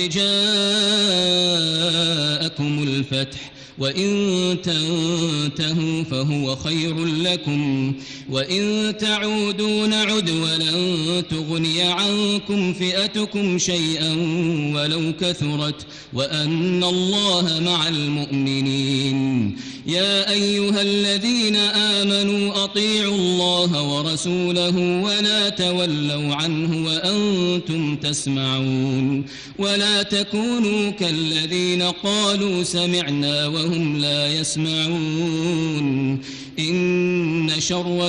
جاءكم الفتح وإن تنتهوا فهو خير لكم وإن تعودوا نعد ولن تغني عنكم فئتكم شيئا ولو كثرت وأن الله مع المؤمنين يا أيها الذين آمنوا أطيعوا الله ورسوله ولا تولوا عنه وأنتم تسمعون ولا تكونوا كالذين قالوا سمعنا وهم لا يسمعون إن شر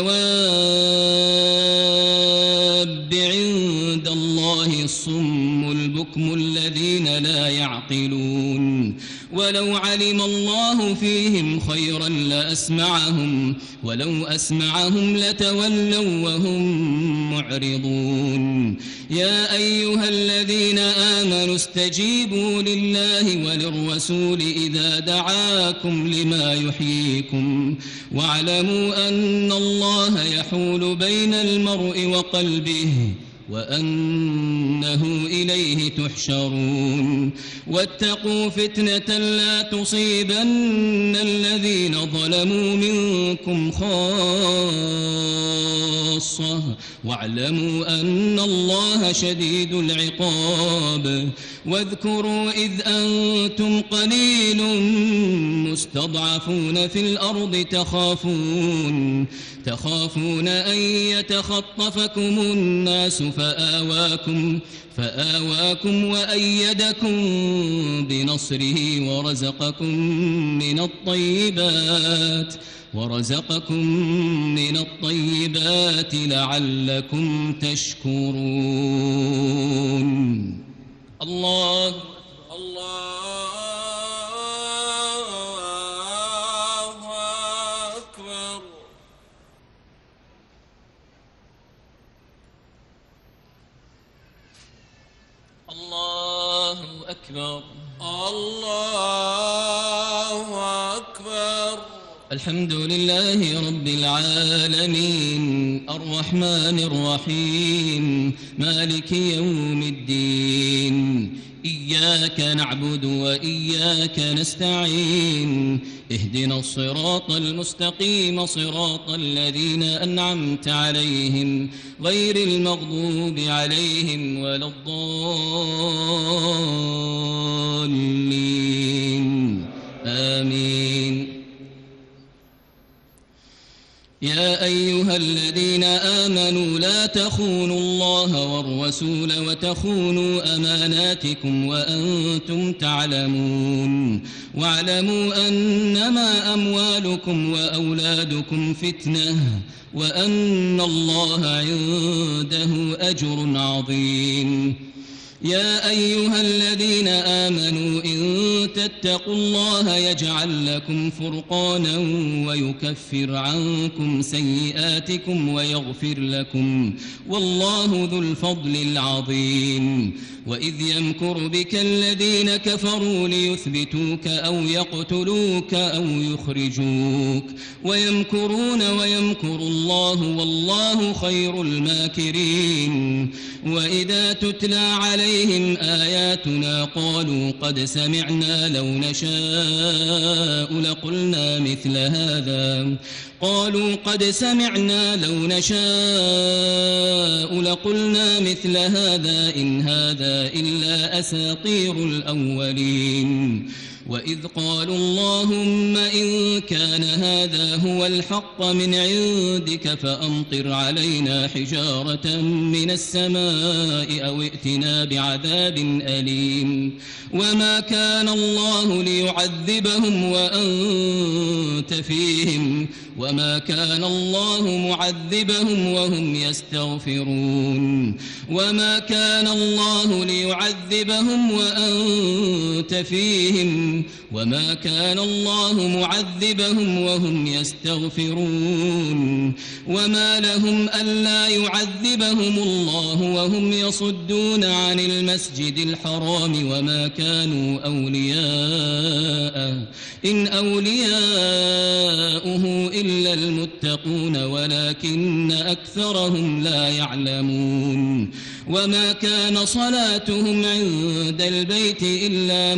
الدواب عند الله الصم البكم الذين لا يعقلون ولو علم الله فيهم خيرا لأسمعهم ولو أسمعهم لتولوا وهم معرضون يا أيها الذين آمنوا استجيبوا لله وللرسول إذا دعاكم لما يحييكم واعلموا أن الله يحول بين المرء وقلبه وأنه إليه تحشرون واتقوا فتنة لا تصيبن الذين ظلموا منكم خاصة واعلموا أن الله شديد العقاب واذكروا إذ أنتم قليل مستضعفون في الأرض تخافون تخافون أن يتخطفكم الناس فآواكم فآواكم وأيدكم بنصره ورزقكم من الطيبات ورزقكم من الطيبات لعلكم تشكرون الله الله أكبر الله أكبر الله أكبر الحمد لله رب العالمين الرحمن الرحيم مالك يوم الدين إياك نعبد وإياك نستعين اهدنا الصراط المستقيم صراط الذين أنعمت عليهم غير المغضوب عليهم ولا الضالين آمين يا أيها الذين آمنوا لا تخونوا الله والرسول وتخونوا أماناتكم وأنتم تعلمون واعلموا أنما أموالكم وأولادكم فتنة وأن الله عنده أجر عظيم يا أيها الذين آمنوا إن تتقوا الله يجعل لكم فرقانا ويكفر عنكم سيئاتكم ويغفر لكم والله ذو الفضل العظيم وإذ يمكر بك الذين كفروا ليثبتوك أو يقتلوك أو يخرجوك ويمكرون ويمكر الله والله خير الماكرين وإذا تتلى عليهم عليهم آياتنا قالوا قد سمعنا لو نشاء لقلنا مثل هذا قالوا قد سمعنا لو نشاء لقلنا مثل هذا إن هذا إلا أساطير الأولين وإذ قالوا اللهم إن كان هذا هو الحق من عندك فأمطر علينا حجارة من السماء أو ائتنا بعذاب أليم وما كان الله ليعذبهم وأنت فيهم وما كان الله معذبهم وهم يستغفرون وما كان الله ليعذبهم وأنت فيهم وما كان الله معذبهم وهم يستغفرون وما لهم ألا يعذبهم الله وهم يصدون عن المسجد الحرام وما كانوا أولياءه إن أولياؤه إلا المتقون ولكن أكثرهم لا يعلمون وما كان صلاتهم عند البيت إلا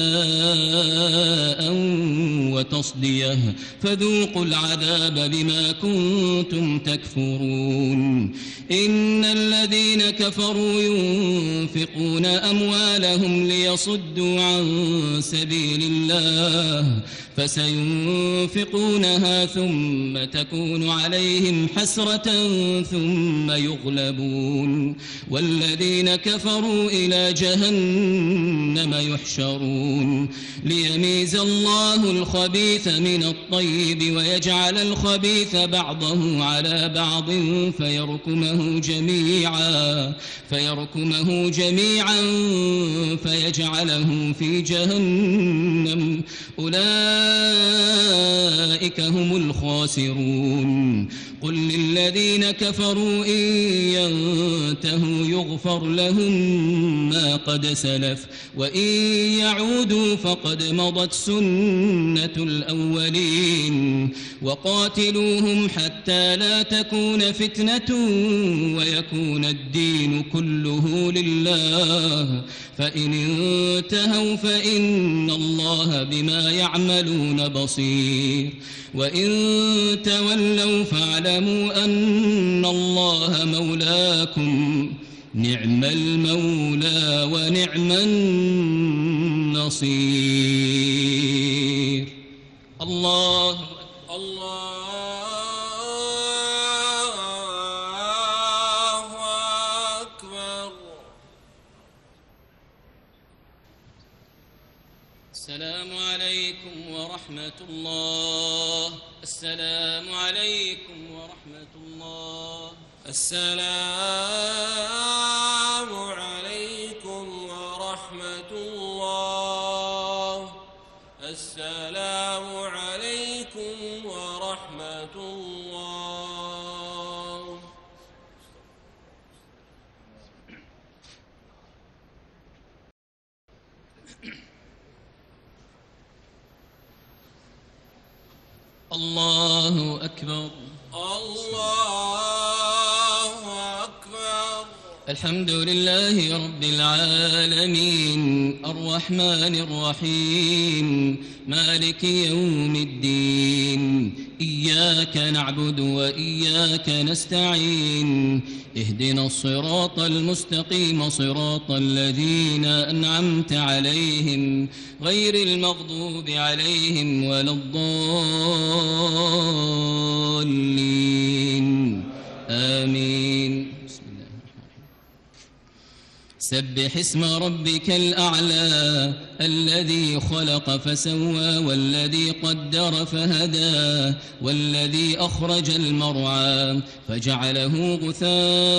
مكاء وتصدية فذوقوا العذاب بما كنتم تكفرون إن الذين كفروا ينفقون أموالهم ليصدوا عن سبيل الله فسينفقونها ثم تكون عليهم حسرة ثم يغلبون والذين كفروا إلى جهنم يحشرون ليميز الله الخبيث من الطيب ويجعل الخبيث بعضه على بعض فيركمه جميعا فيركمه جميعا فيجعله في جهنم أولئك هم الخاسرون قل للذين كفروا إن ينتهوا يغفر لهم ما قد سلف وإن يعودوا فقد مضت سنة الأولين وقاتلوهم حتى لا تكون فتنة ويكون الدين كله لله فإن انتهوا فإن الله بما يعملون بصير وإن تولوا فاعلموا أن الله مولاكم نعم المولى ونعم النصير الله الله أكبر. السلام عليكم ورحمة الله. السلام عليكم ورحمة الله. السلام عليكم ورحمة الله. السلام عليكم ورحمة الله. الله أكبر. الله أكبر. الحمد لله رب العالمين الرحمن الرحيم مالك يوم الدين إياك نعبد وإياك نستعين اهدنا الصراط المستقيم صراط الذين أنعمت عليهم غير المغضوب عليهم ولا الضالين آمين. سبح اسم ربك الأعلى الذي خلق فسوى والذي قدر فهدى والذي أخرج المرعى فجعله غثاء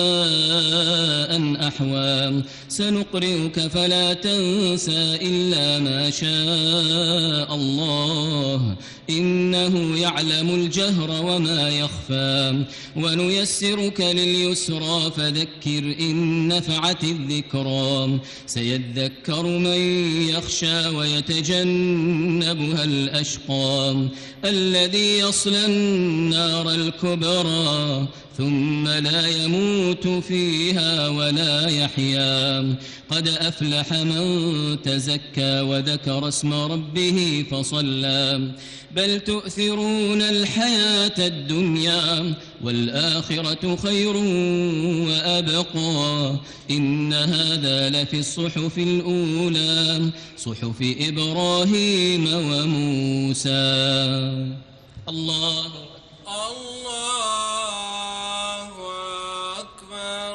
أحوى سنقرئك فلا تنسى إلا ما شاء الله إنه يعلم الجهر وما يخفى ونيسرك لليسرى فذكر إن نفعت الذكرى سيذكر من يخشى يخشى ويتجنبها الأشقى الذي يصلى النار الكبرى ثم لا يموت فيها ولا يحيا. قد أفلح من تزكى وذكر اسم ربه فصلى بل تؤثرون الحياة الدنيا والآخرة خير وأبقى إن هذا لفي الصحف الأولى صحف إبراهيم وموسى. الله الله أكبر.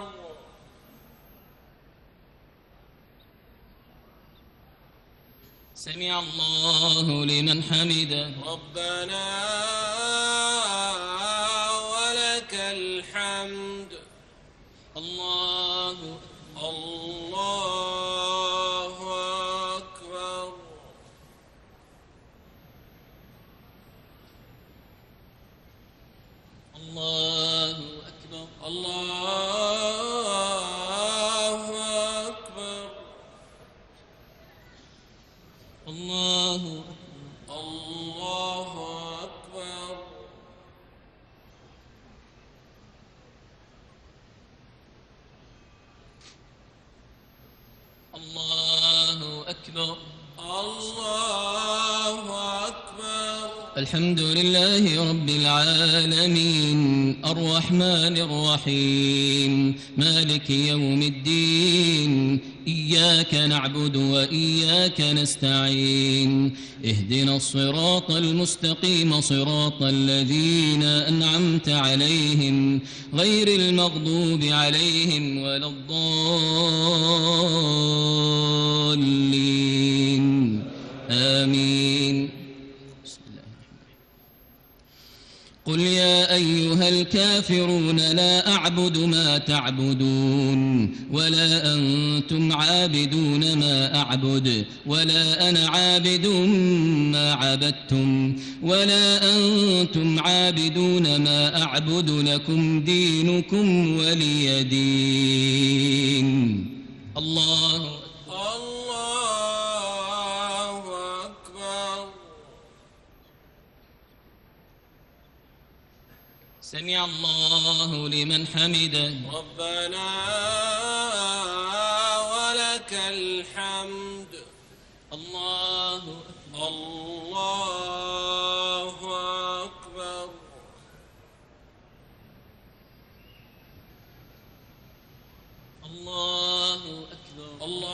سمع الله لمن حمده. ربنا ولك الحمد. الله الله أكبر. الله أكبر. الله أكبر. الله الله أكبر. الله أكبر. الله أكبر. الحمد لله رب العالمين الرحمن الرحيم مالك يوم الدين إياك نعبد وإياك نستعين اهدنا الصراط المستقيم صراط الذين أنعمت عليهم غير المغضوب عليهم ولا الضالين آمين. قل يا أيها الكافرون لا أعبد ما تعبدون ولا أنتم عابدون ما أعبد ولا أنا عابد ما عبدتم ولا أنتم عابدون ما أعبد لكم دينكم ولي دين. الله الله أكبر. سمع الله لمن حمده. ربنا ولك الحمد. الله الله أكبر. الله أكبر.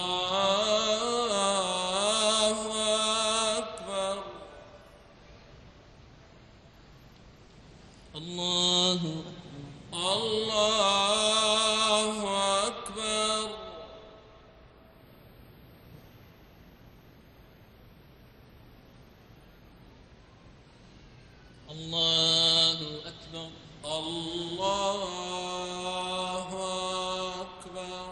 الله أكبر. الله الله أكبر. الله أكبر. الله أكبر.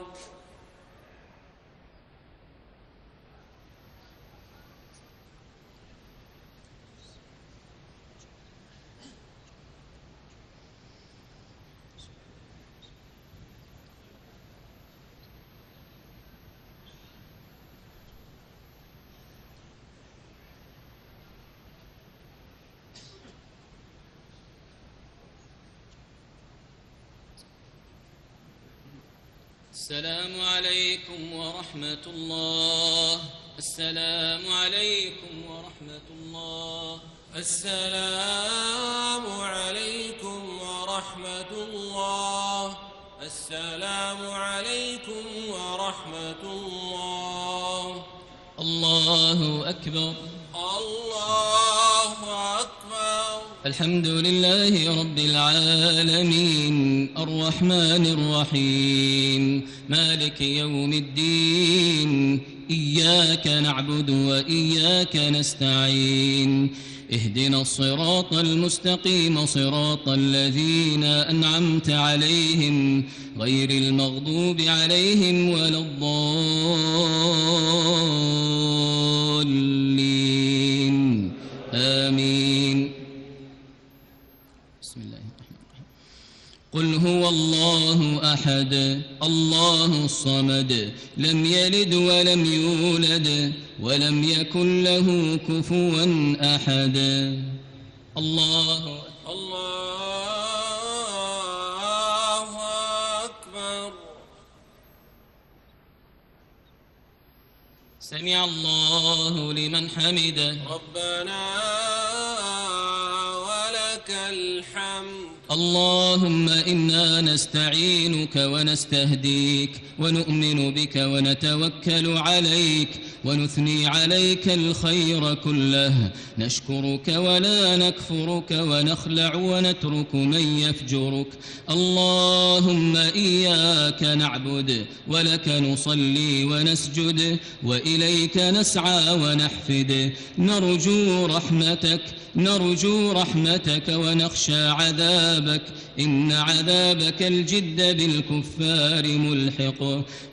السلام عليكم ورحمة الله. السلام عليكم ورحمة الله. السلام عليكم ورحمة الله. السلام عليكم ورحمة الله. الله أكبر. الله أكبر. الحمد لله رب العالمين الرحمن الرحيم مالك يوم الدين إياك نعبد وإياك نستعين اهدنا الصراط المستقيم صراط الذين أنعمت عليهم غير المغضوب عليهم ولا الضالين آمين. بسم الله الرحمن الرحيم. قل هو الله أحد الله الصمد لم يلد ولم يولد ولم يكن له كفوا أحد. الله الله أكبر. سمع الله لمن حمده. ربنا ولك الحمد. اللهم إنا نستعينك ونستهديك ونؤمن بك ونتوكل عليك ونثني عليك الخير كله، نشكرك ولا نكفرك ونخلع ونترك من يفجرك. اللهم إياك نعبد ولك نصلي ونسجد وإليك نسعى ونحفد، نرجو رحمتك نرجو رحمتك ونخشى عذابك، إن عذابك الجد بالكفار ملحق.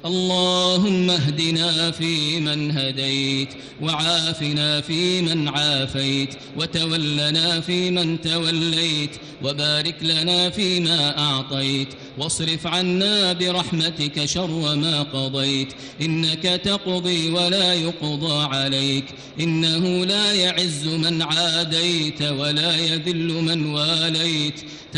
اللهم اهدنا فيمن هديت وعافنا فيمن عافيت وتولنا فيمن توليت وبارك لنا فيما أعطيت واصرف عنا برحمتك شر ما قضيت، إنك تقضي ولا يقضى عليك، إنه لا يعز من عاديت ولا يذل من واليت.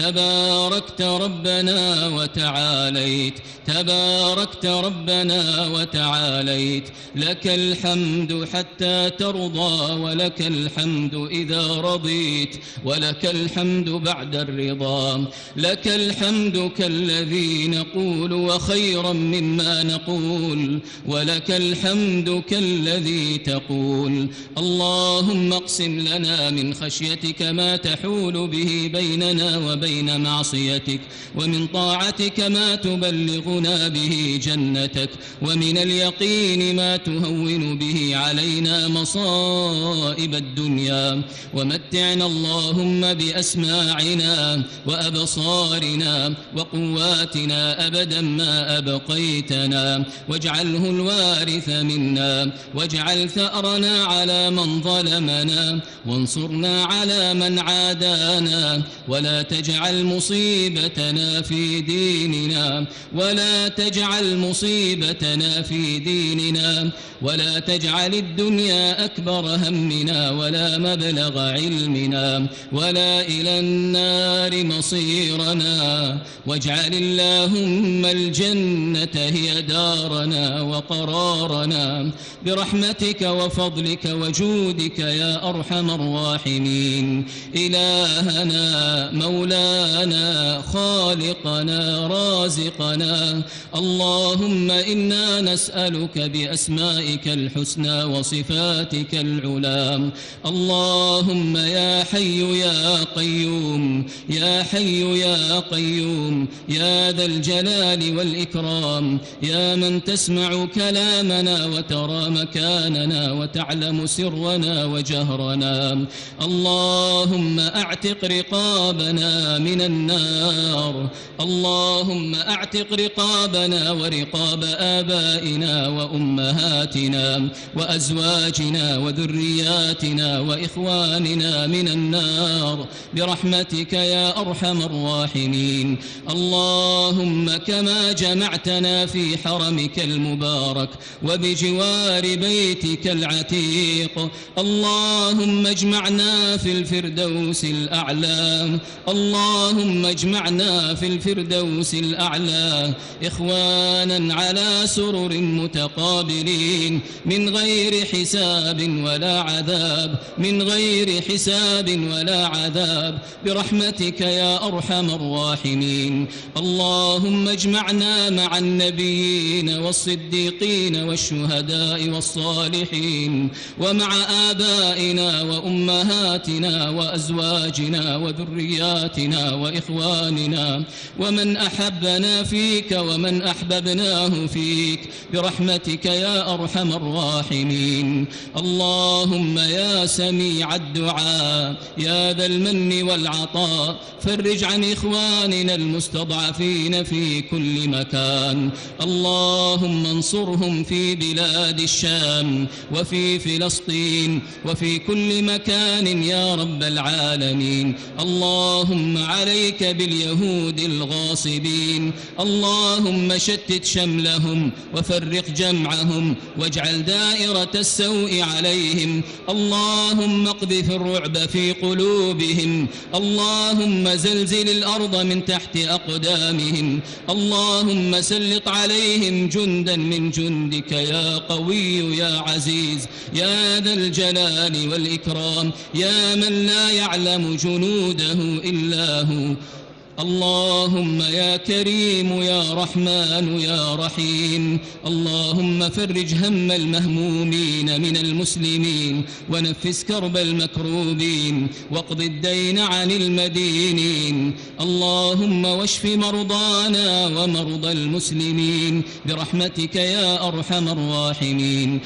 تباركت ربنا وتعاليت تباركت ربنا وتعاليت، لك الحمد حتى ترضى ولك الحمد إذا رضيت ولك الحمد بعد الرضا، لك الحمد كالذي نقول وخيرا مما نقول ولك الحمد كالذي تقول. اللهم اقسم لنا من خشيتك ما تحول به بيننا وبين معصيتك، ومن طاعتك ما تبلغنا به جنتك، ومن اليقين ما تهون به علينا مصائب الدنيا. ومتعنا اللهم بأسماعنا وأبصارنا وقواتنا أبدا ما أبقيتنا، واجعله الوارث منا، واجعل ثأرنا على من ظلمنا، وانصرنا على من عادانا، ولا تجعل مصيبتنا في ديننا ولا تجعل مصيبتنا في ديننا ولا تجعل الدنيا أكبر همنا ولا مبلغ علمنا ولا إلى النار مصيرنا، واجعل اللهم الجنة هي دارنا وقرارنا برحمتك وفضلك وجودك يا أرحم الراحمين. إلهنا مولانا خالقنا رازقنا، اللهم إنا نسألك بأسمائك الحسنى وصفاتك العلى. اللهم يا حي يا قيوم يا حي يا قيوم يا ذا الجلال والإكرام، يا من تسمع كلامنا وترى مكاننا وتعلم سرنا وجهرنا، اللهم أعتق رقابنا من النار، اللهم أعتق رقابنا ورقاب آبائنا وأمهاتنا وأزواجنا وذرياتنا وإخواننا من النار برحمتك يا أرحم الراحمين. اللهم كما جمعتنا في حرمك المبارك وبجوار بيتك العتيق، اللهم اجمعنا في الفردوس الأعلى، اللهم اجمعنا في الفردوس الأعلى إخوانا على سرر متقابلين من غير حساب ولا عذاب من غير حساب ولا عذاب برحمتك يا أرحم الراحمين. اللهم اجمعنا مع النبيين والصديقين والشهداء والصالحين ومع آبائنا وأمهاتنا وأزواجنا وذرياتنا وإخواننا ومن أحبنا فيك ومن أحببناه فيك برحمتك يا أرحم الراحمين. اللهم يا سميع الدعاء يا ذا المن والعطاء فرج عن إخواننا المستضعفين المستضعفين في كل مكان. اللهم انصرهم في بلاد الشام وفي فلسطين وفي كل مكان يا رب العالمين. اللهم عليك باليهود الغاصبين، اللهم شتت شملهم وفرق جمعهم واجعل دائرة السوء عليهم. اللهم اقذف الرعب في قلوبهم، اللهم زلزل الأرض من تحت أقدامهم. اللهم سلط عليهم جندا من جندك يا قوي يا عزيز يا ذا الجلال والإكرام، يا من لا يعلم جنوده إلا هو. اللهم يا كريم يا رحمن يا رحيم، اللهم فرج هم المهمومين من المسلمين ونفس كرب المكروبين واقض الدين عن المدينين. اللهم واشف مرضانا ومرضى المسلمين برحمتك يا أرحم الراحمين.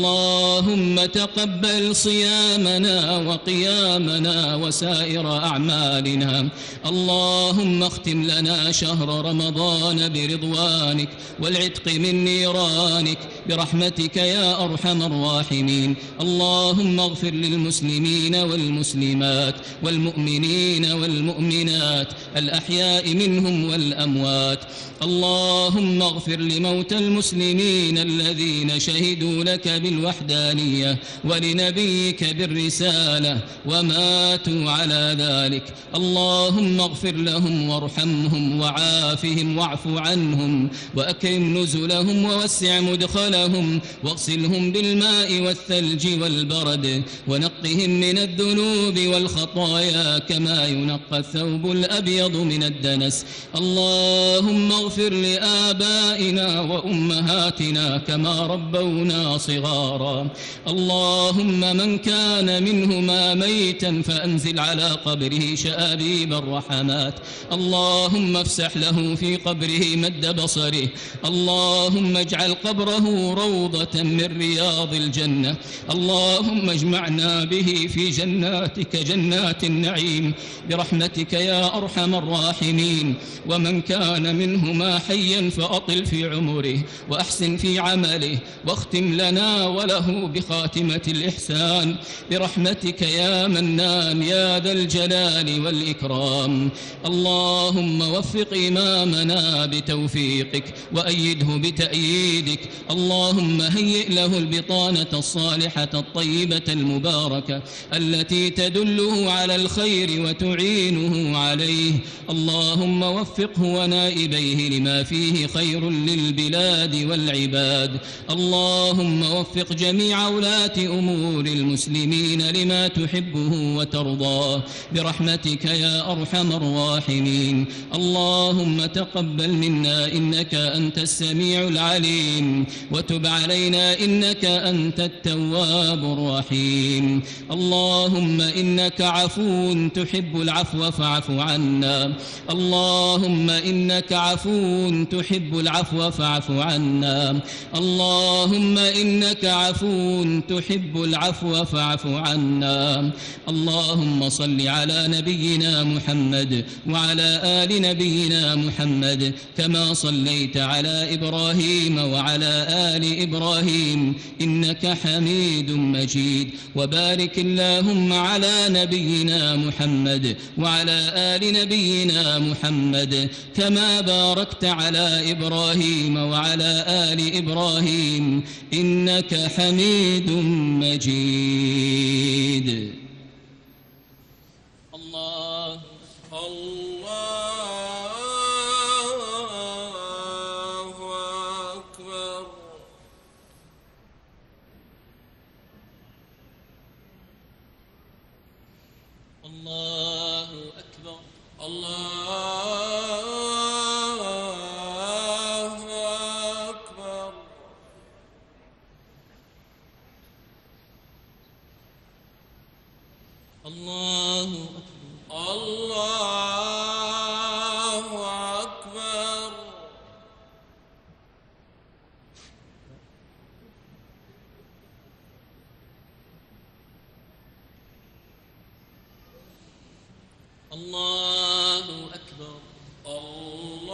اللهم تقبل صيامنا وقيامنا وسائر أعمالنا. اللهم اللهم اختم لنا شهر رمضان برضوانك والعتق من نيرانك برحمتك يا أرحم الراحمين. اللهم اغفر للمسلمين والمسلمات والمؤمنين والمؤمنات الأحياء منهم والأموات. اللهم اغفر لموتى المسلمين الذين شهدوا لك بالوحدانية ولنبيك بالرسالة وماتوا على ذلك. اللهم اغفر لهم وارحمهم وعافهم واعف عنهم وأكرم نزلهم ووسع مدخلهم واغسلهم بالماء والثلج والبرد ونقهم من الذنوب والخطايا كما ينقى الثوب الأبيض من الدنس. اللهم اغفر لآبائنا وأمهاتنا كما ربونا صغارا. اللهم من كان منهما ميتا فأنزل على قبره شآبيب الرحمات. اللهم افسح له في قبره مد بصره. اللهم اجعل قبره روضة من رياض الجنة. اللهم اجمعنا به في جناتك جنات النعيم برحمتك يا أرحم الراحمين. ومن كان منهما حيا فأطل في عمره وأحسن في عمله واختم لنا وله بخاتمة الإحسان برحمتك يا منان يا ذا الجلال والإكرام. اللهم وفق إمامنا بتوفيقك وأيده بتأييدك. اللهم هيئ له البطانة الصالحة الطيبة المباركة التي تدله على الخير وتعينه عليه. اللهم وفقه ونائبيه لما فيه خير للبلاد والعباد. اللهم وفق جميع ولاة أمور المسلمين لما تحبه وترضاه برحمتك يا أرحم الراحمين. اللهم تقبل منا إنك أنت السميع العليم وتب علينا إنك أنت التواب الرحيم. اللهم إنك عفو تحب العفو فاعف عنا. اللهم إنك عفو تحب العفو فاعف عنا. اللهم إنك عفو تحب العفو فاعف عنا. اللهم صل على نبينا محمد وعلى آل نبينا محمد كما صليت على إبراهيم وعلى آل إبراهيم إنك حميد مجيد. وبارك اللهم على نبينا محمد وعلى آل نبينا محمد كما باركت على إبراهيم وعلى آل إبراهيم إنك حميد مجيد. الله الله أكبر. الله أكبر. الله أكبر. الله أكبر. الله أكبر. الله أكبر. الله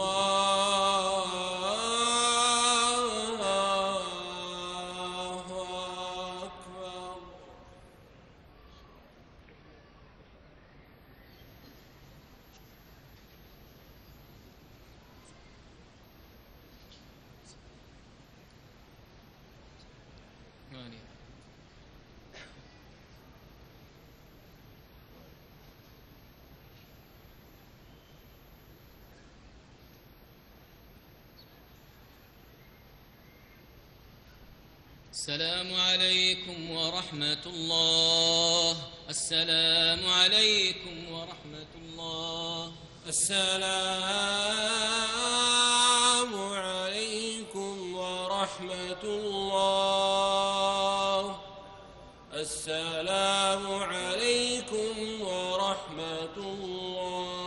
السلام عليكم ورحمة الله. السلام عليكم ورحمة الله. السلام عليكم ورحمة الله. السلام عليكم ورحمة الله.